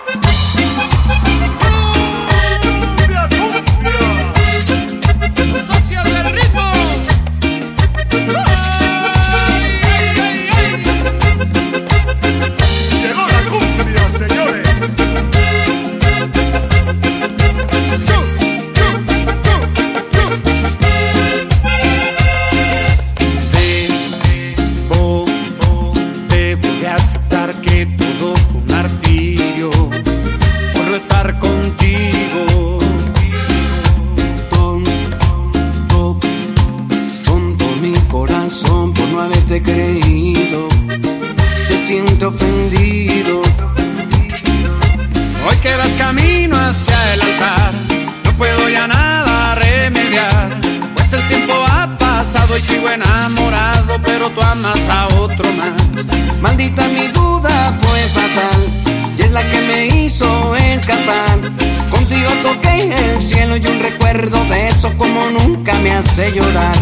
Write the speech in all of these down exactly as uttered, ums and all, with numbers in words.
Hace llorar.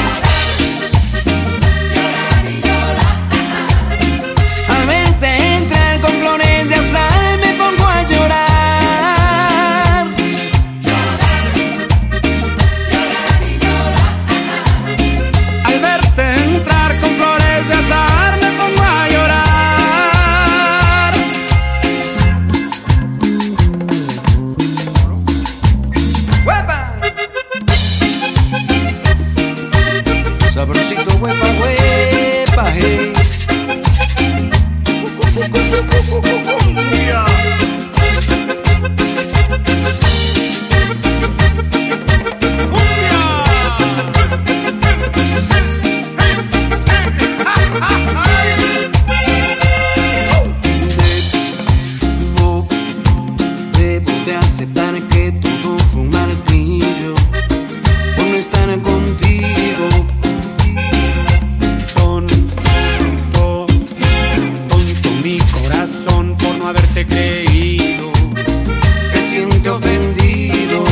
Al verte entrar con flores de azahar me pongo a llorar. Al verte entrar con flores de azahar me pongo a llorar. ¡Huepa! Sabrosito, huepa, huepa, hey. Debo, debo de aceptar que todo fue un martirio por no estar contigo. Por no haberte creído, se siente ofendido.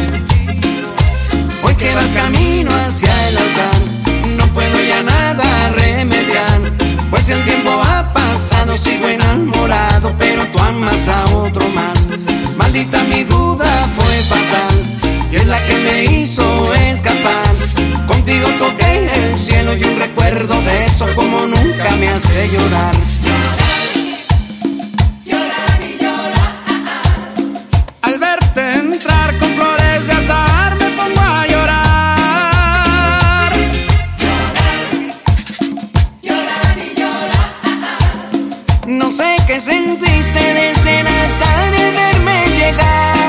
Hoy que vas camino hacia el altar, no puedo ya nada remediar, pues el tiempo ha pasado, sigo enamorado, pero tú amas a otro más. Maldita mi duda fue fatal, y es la que me hizo escapar. Contigo toqué el cielo y un recuerdo de eso como nunca me hace llorar. Entrar con flores de azahar me pongo a llorar. Llorar y llorar. No sé qué sentiste desde la tarde al verme llegar.